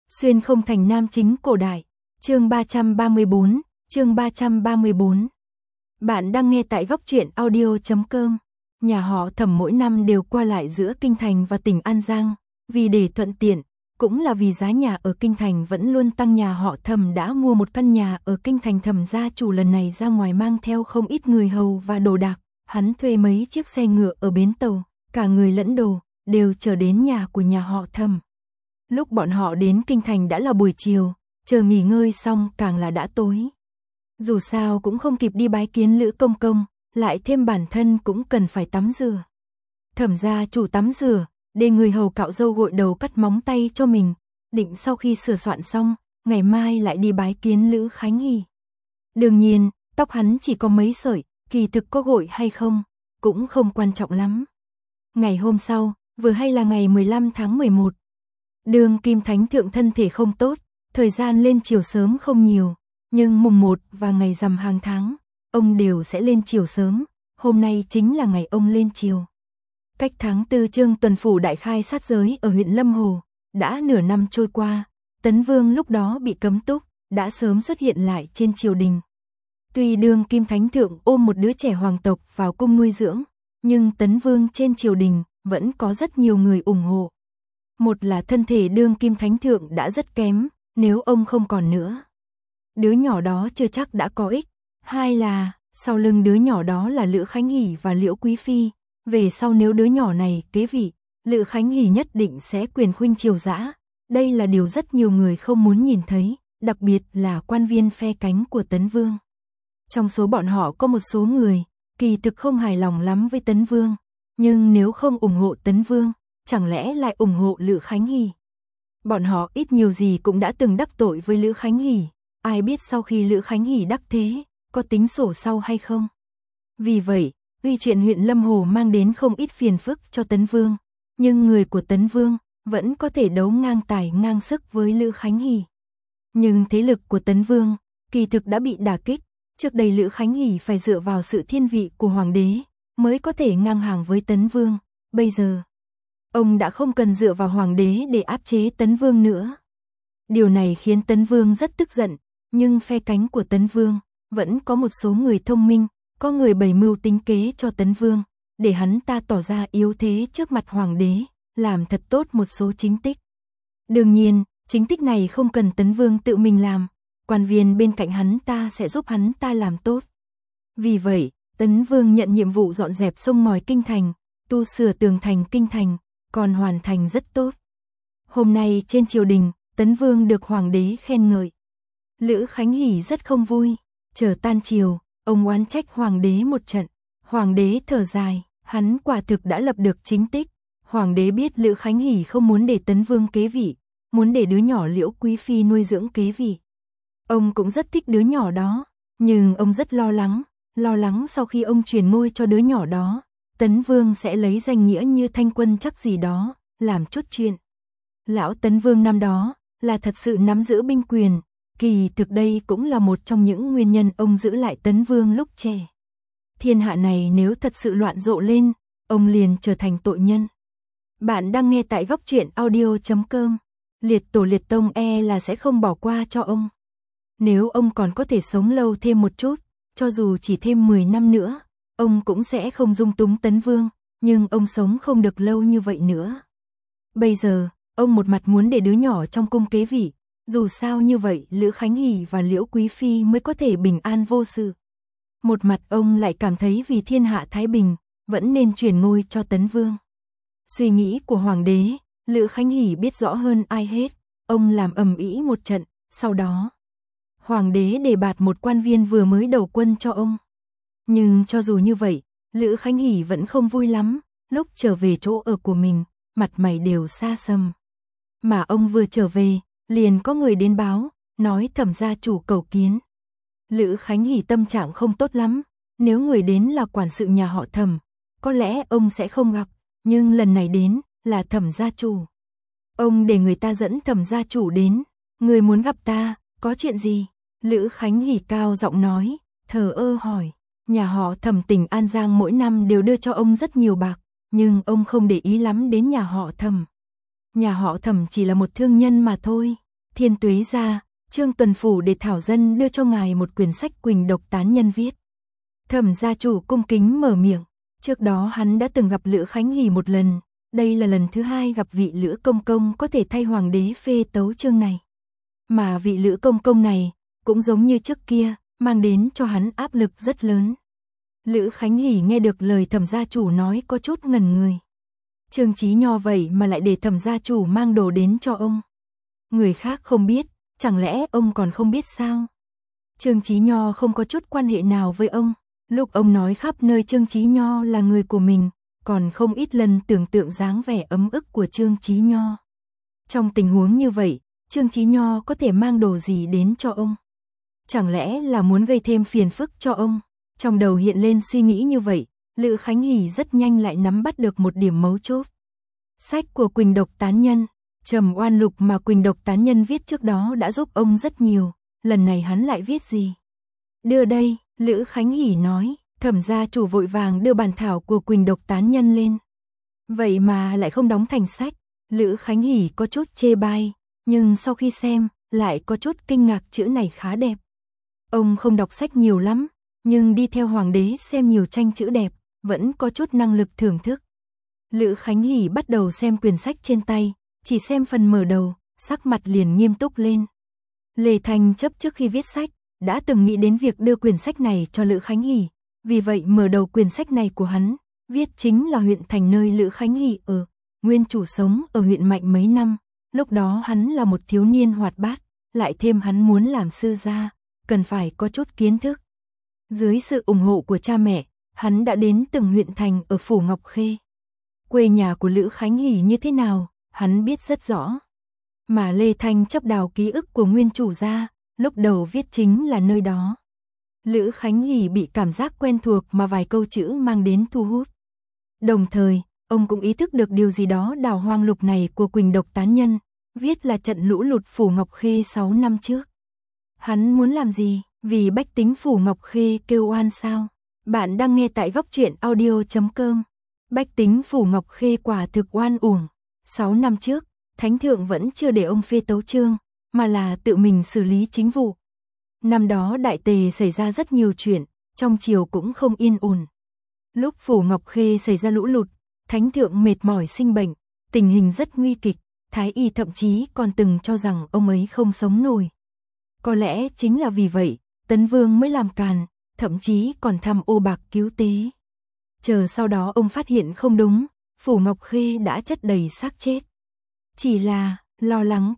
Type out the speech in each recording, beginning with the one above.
Xuyên không thành nam chính cổ đại. Chương 334, chương 334. Bạn đang nghe tại góc truyện audio.com. Nhà họ Thẩm mỗi năm đều qua lại giữa Kinh Thành và tỉnh An Giang, vì để thuận tiện, cũng là vì giá nhà ở Kinh Thành vẫn luôn tăng. Nhà họ Thẩm đã mua một căn nhà ở Kinh Thành. Thẩm gia chủ lần này ra ngoài mang theo không ít người hầu và đồ đạc, hắn thuê mấy chiếc xe ngựa ở bến tàu, cả người lẫn đồ đều chở đến nhà của nhà họ Thẩm. Lúc bọn họ đến Kinh Thành đã là buổi chiều, chờ nghỉ ngơi xong càng là đã tối. Dù sao cũng không kịp đi bái kiến Lữ Công Công, lại thêm bản thân cũng cần phải tắm rửa. Thẩm gia chủ tắm rửa, để người hầu cạo râu gội đầu cắt móng tay cho mình, định sau khi sửa soạn xong, ngày mai lại đi bái kiến Lữ Khánh Hỉ. Đương nhiên, tóc hắn chỉ có mấy sợi, kỳ thực có gội hay không, cũng không quan trọng lắm. Ngày hôm sau, vừa hay là ngày 15 tháng 11. Đường Kim Thánh Thượng thân thể không tốt, thời gian lên chiều sớm không nhiều, nhưng mùng 1 và ngày rằm hàng tháng, ông đều sẽ lên chiều sớm, hôm nay chính là ngày ông lên chiều. Cách tháng 4 Trương Tuần Phủ đại khai sát giới ở huyện Lâm Hồ, đã nửa năm trôi qua, Tấn Vương lúc đó bị cấm túc, đã sớm xuất hiện lại trên triều đình. Tuy Đường Kim Thánh Thượng ôm một đứa trẻ hoàng tộc vào cung nuôi dưỡng, nhưng Tấn Vương trên triều đình vẫn có rất nhiều người ủng hộ. Một là thân thể Đường Kim Thánh Thượng đã rất kém, nếu ông không còn nữa, đứa nhỏ đó chưa chắc đã có ích. Hai là, sau lưng đứa nhỏ đó là Lữ Khánh Hỉ và Liễu Quý Phi, về sau nếu đứa nhỏ này kế vị, Lữ Khánh Hỉ nhất định sẽ quyền khuynh triều dã. Đây là điều rất nhiều người không muốn nhìn thấy, đặc biệt là quan viên phe cánh của Tấn Vương. Trong số bọn họ có một số người, kỳ thực không hài lòng lắm với Tấn Vương, nhưng nếu không ủng hộ Tấn Vương, chẳng lẽ lại ủng hộ Lữ Khánh Hỉ? Bọn họ ít nhiều gì cũng đã từng đắc tội với Lữ Khánh Hỉ, ai biết sau khi Lữ Khánh Hỉ đắc thế, có tính sổ sau hay không? Vì vậy, tuy chuyện huyện Lâm Hồ mang đến không ít phiền phức cho Tấn Vương, nhưng người của Tấn Vương vẫn có thể đấu ngang tài ngang sức với Lữ Khánh Hỉ. Nhưng thế lực của Tấn Vương kỳ thực đã bị đả kích, trước đây Lữ Khánh Hỉ phải dựa vào sự thiên vị của hoàng đế mới có thể ngang hàng với Tấn Vương, bây giờ ông đã không cần dựa vào hoàng đế để áp chế Tấn Vương nữa. Điều này khiến Tấn Vương rất tức giận, nhưng phe cánh của Tấn Vương vẫn có một số người thông minh, có người bày mưu tính kế cho Tấn Vương, để hắn ta tỏ ra yếu thế trước mặt hoàng đế, làm thật tốt một số chính tích. Đương nhiên, chính tích này không cần Tấn Vương tự mình làm, quan viên bên cạnh hắn ta sẽ giúp hắn ta làm tốt. Vì vậy, Tấn Vương nhận nhiệm vụ dọn dẹp sông ngòi Kinh Thành, tu sửa tường thành Kinh Thành, còn hoàn thành rất tốt. Hôm nay trên triều đình, Tấn Vương được hoàng đế khen ngợi. Lữ Khánh Hỉ rất không vui, chờ tan triều, ông oán trách hoàng đế một trận. Hoàng đế thở dài, hắn quả thực đã lập được chính tích. Hoàng đế biết Lữ Khánh Hỉ không muốn để Tấn Vương kế vị, muốn để đứa nhỏ Liễu Quý Phi nuôi dưỡng kế vị. Ông cũng rất thích đứa nhỏ đó, nhưng ông rất lo lắng sau khi ông truyền ngôi cho đứa nhỏ đó, Tấn Vương sẽ lấy danh nghĩa như Thanh Quân chắc gì đó, làm chút chuyện. Lão Tấn Vương năm đó là thật sự nắm giữ binh quyền, kỳ thực đây cũng là một trong những nguyên nhân ông giữ lại Tấn Vương lúc trẻ. Thiên hạ này nếu thật sự loạn rộ lên, ông liền trở thành tội nhân. Bạn đang nghe tại góc truyện audio.com. Liệt tổ liệt tông là sẽ không bỏ qua cho ông. Nếu ông còn có thể sống lâu thêm một chút, cho dù chỉ thêm 10 năm nữa, ông cũng sẽ không dung túng Tấn Vương, nhưng ông sống không được lâu như vậy nữa. Bây giờ, ông một mặt muốn để đứa nhỏ trong cung kế vị, dù sao như vậy Lữ Khánh Hỉ và Liễu Quý Phi mới có thể bình an vô sự. Một mặt ông lại cảm thấy vì thiên hạ thái bình, vẫn nên truyền ngôi cho Tấn Vương. Suy nghĩ của hoàng đế, Lữ Khánh Hỉ biết rõ hơn ai hết, ông làm ầm ĩ một trận, sau đó hoàng đế đề bạt một quan viên vừa mới đầu quân cho ông. Nhưng cho dù như vậy, Lữ Khánh Hỉ vẫn không vui lắm, lúc trở về chỗ ở của mình, mặt mày đều xa sầm. Mà ông vừa trở về, liền có người đến báo, nói Thẩm gia chủ cầu kiến. Lữ Khánh Hỉ tâm trạng không tốt lắm, nếu người đến là quản sự nhà họ Thẩm, có lẽ ông sẽ không gặp, nhưng lần này đến là Thẩm gia chủ. Ông để người ta dẫn Thẩm gia chủ đến, người muốn gặp ta, có chuyện gì? Lữ Khánh Hỉ cao giọng nói, thờ ơ hỏi. Nhà họ Thẩm tỉnh An Giang mỗi năm đều đưa cho ông rất nhiều bạc, nhưng ông không để ý lắm đến nhà họ Thẩm. Nhà họ Thẩm chỉ là một thương nhân mà thôi. Thiên Tuế gia, Trương Tuần phủ để thảo dân đưa cho ngài một quyển sách Quỳnh độc tán nhân viết. Thẩm gia chủ cung kính mở miệng, trước đó hắn đã từng gặp Lữ Khánh Hỉ một lần, đây là lần thứ hai gặp vị Lữ công công có thể thay hoàng đế phê tấu chương này. Mà vị Lữ công công này, cũng giống như trước kia, mang đến cho hắn áp lực rất lớn. Lữ Khánh Hỉ nghe được lời thẩm gia chủ nói có chút ngẩn người. Trương Chí Nho vậy mà lại để thẩm gia chủ mang đồ đến cho ông. Người khác không biết, chẳng lẽ ông còn không biết sao? Trương Chí Nho không có chút quan hệ nào với ông. Lúc ông nói khắp nơi Trương Chí Nho là người của mình, còn không ít lần tưởng tượng dáng vẻ ấm ức của Trương Chí Nho. Trong tình huống như vậy, Trương Chí Nho có thể mang đồ gì đến cho ông? Chẳng lẽ là muốn gây thêm phiền phức cho ông? Trong đầu hiện lên suy nghĩ như vậy, Lữ Khánh Hỉ rất nhanh lại nắm bắt được một điểm mấu chốt. Sách của Quỳnh độc tán nhân, Trầm Oan Lục mà Quỳnh độc tán nhân viết trước đó đã giúp ông rất nhiều, lần này hắn lại viết gì? Đưa đây, Lữ Khánh Hỉ nói, thẩm gia chủ vội vàng đưa bản thảo của Quỳnh độc tán nhân lên. Vậy mà lại không đóng thành sách, Lữ Khánh Hỉ có chút chê bai, nhưng sau khi xem, lại có chút kinh ngạc chữ này khá đẹp. Ông không đọc sách nhiều lắm, nhưng đi theo hoàng đế xem nhiều tranh chữ đẹp, vẫn có chút năng lực thưởng thức. Lữ Khánh Hỉ bắt đầu xem quyển sách trên tay, chỉ xem phần mở đầu, sắc mặt liền nghiêm túc lên. Lê Thanh Chấp trước khi viết sách, đã từng nghĩ đến việc đưa quyển sách này cho Lữ Khánh Hỉ, vì vậy mở đầu quyển sách này của hắn, viết chính là huyện thành nơi Lữ Khánh Hỉ ở, nguyên chủ sống ở huyện Mạnh mấy năm, lúc đó hắn là một thiếu niên hoạt bát, lại thêm hắn muốn làm sư gia, cần phải có chút kiến thức. Dưới sự ủng hộ của cha mẹ, hắn đã đến từng huyện thành ở phủ Ngọc Khê. Quê nhà của Lữ Khánh Hỉ như thế nào, hắn biết rất rõ. Mà Lê Thanh Chấp đào ký ức của nguyên chủ ra, lúc đầu viết chính là nơi đó. Lữ Khánh Hỉ bị cảm giác quen thuộc mà vài câu chữ mang đến thu hút. Đồng thời, ông cũng ý thức được điều gì đó đào hoang lục này của Quỳnh độc tán nhân, viết là trận lũ lụt phủ Ngọc Khê 6 năm trước. Hắn muốn làm gì? Vì bách tính phủ Ngọc Khê kêu oan sao? Bạn đang nghe tại góc truyện audio.com. Bách tính phủ Ngọc Khê quả thực oan uổng. 6 năm trước, Thánh thượng vẫn chưa để ông phê tấu chương, mà là tự mình xử lý chính vụ. Năm đó đại tề xảy ra rất nhiều chuyện, trong triều cũng không yên ổn. Lúc phủ Ngọc Khê xảy ra lũ lụt, Thánh thượng mệt mỏi sinh bệnh, tình hình rất nguy kịch, Thái y thậm chí còn từng cho rằng ông ấy không sống nổi. Có lẽ chính là vì vậy, Tấn Vương mới làm càn, thậm chí còn thăm ô bạc cứu tế. Chờ sau đó ông phát hiện không đúng, phủ Ngọc Khê đã chất đầy xác chết. Chỉ là, lo lắng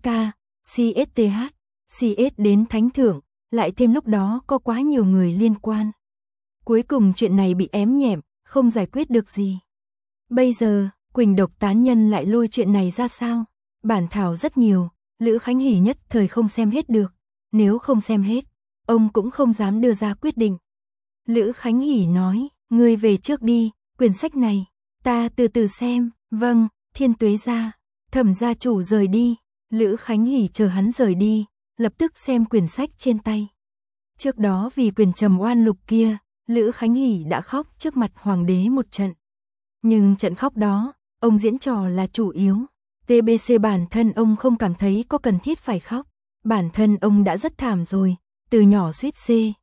CS đến Thánh thượng, lại thêm lúc đó có quá nhiều người liên quan. Cuối cùng chuyện này bị ém nhẹm, không giải quyết được gì. Bây giờ, Quỳnh độc tán nhân lại lôi chuyện này ra sao? Bản thảo rất nhiều, Lữ Khánh Hỉ nhất thời không xem hết được. Nếu không xem hết, ông cũng không dám đưa ra quyết định. Lữ Khánh Hỉ nói, ngươi về trước đi, quyển sách này, ta từ từ xem. Vâng, Thiên Tuế gia. Thẩm gia chủ rời đi, Lữ Khánh Hỉ chờ hắn rời đi, lập tức xem quyển sách trên tay. Trước đó vì quyển Trầm Oan Lục kia, Lữ Khánh Hỉ đã khóc trước mặt hoàng đế một trận. Nhưng trận khóc đó, ông diễn trò là chủ yếu. TBC bản thân ông không cảm thấy có cần thiết phải khóc. Bản thân ông đã rất thảm rồi, từ nhỏ suýt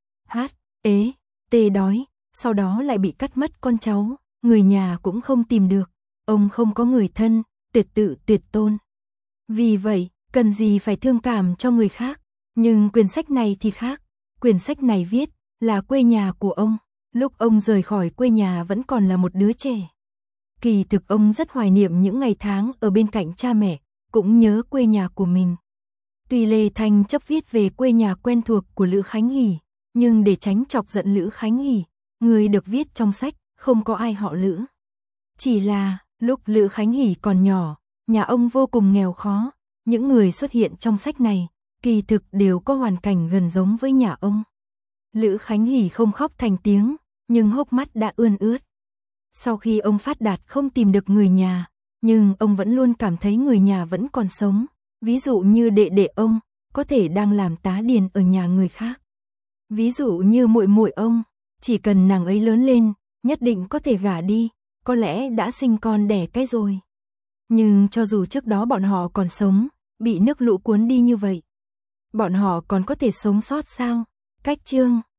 đói, sau đó lại bị cắt mất con cháu, người nhà cũng không tìm được, ông không có người thân, tuyệt tự tuyệt tôn. Vì vậy, cần gì phải thương cảm cho người khác, nhưng quyển sách này thì khác, quyển sách này viết là quê nhà của ông, lúc ông rời khỏi quê nhà vẫn còn là một đứa trẻ. Kỳ thực ông rất hoài niệm những ngày tháng ở bên cạnh cha mẹ, cũng nhớ quê nhà của mình. Tuy Lê Thanh Chấp viết về quê nhà quen thuộc của Lữ Khánh Hỉ, nhưng để tránh chọc giận Lữ Khánh Hỉ, người được viết trong sách không có ai họ Lữ. Chỉ là, lúc Lữ Khánh Hỉ còn nhỏ, nhà ông vô cùng nghèo khó, những người xuất hiện trong sách này, kỳ thực đều có hoàn cảnh gần giống với nhà ông. Lữ Khánh Hỉ không khóc thành tiếng, nhưng hốc mắt đã ươn ướt. Sau khi ông phát đạt không tìm được người nhà, nhưng ông vẫn luôn cảm thấy người nhà vẫn còn sống. Ví dụ như đệ đệ ông, có thể đang làm tá điền ở nhà người khác. Ví dụ như muội muội ông, chỉ cần nàng ấy lớn lên, nhất định có thể gả đi, có lẽ đã sinh con đẻ cái rồi. Nhưng cho dù trước đó bọn họ còn sống, bị nước lũ cuốn đi như vậy, Bọn họ còn có thể sống sót sao? Cách chương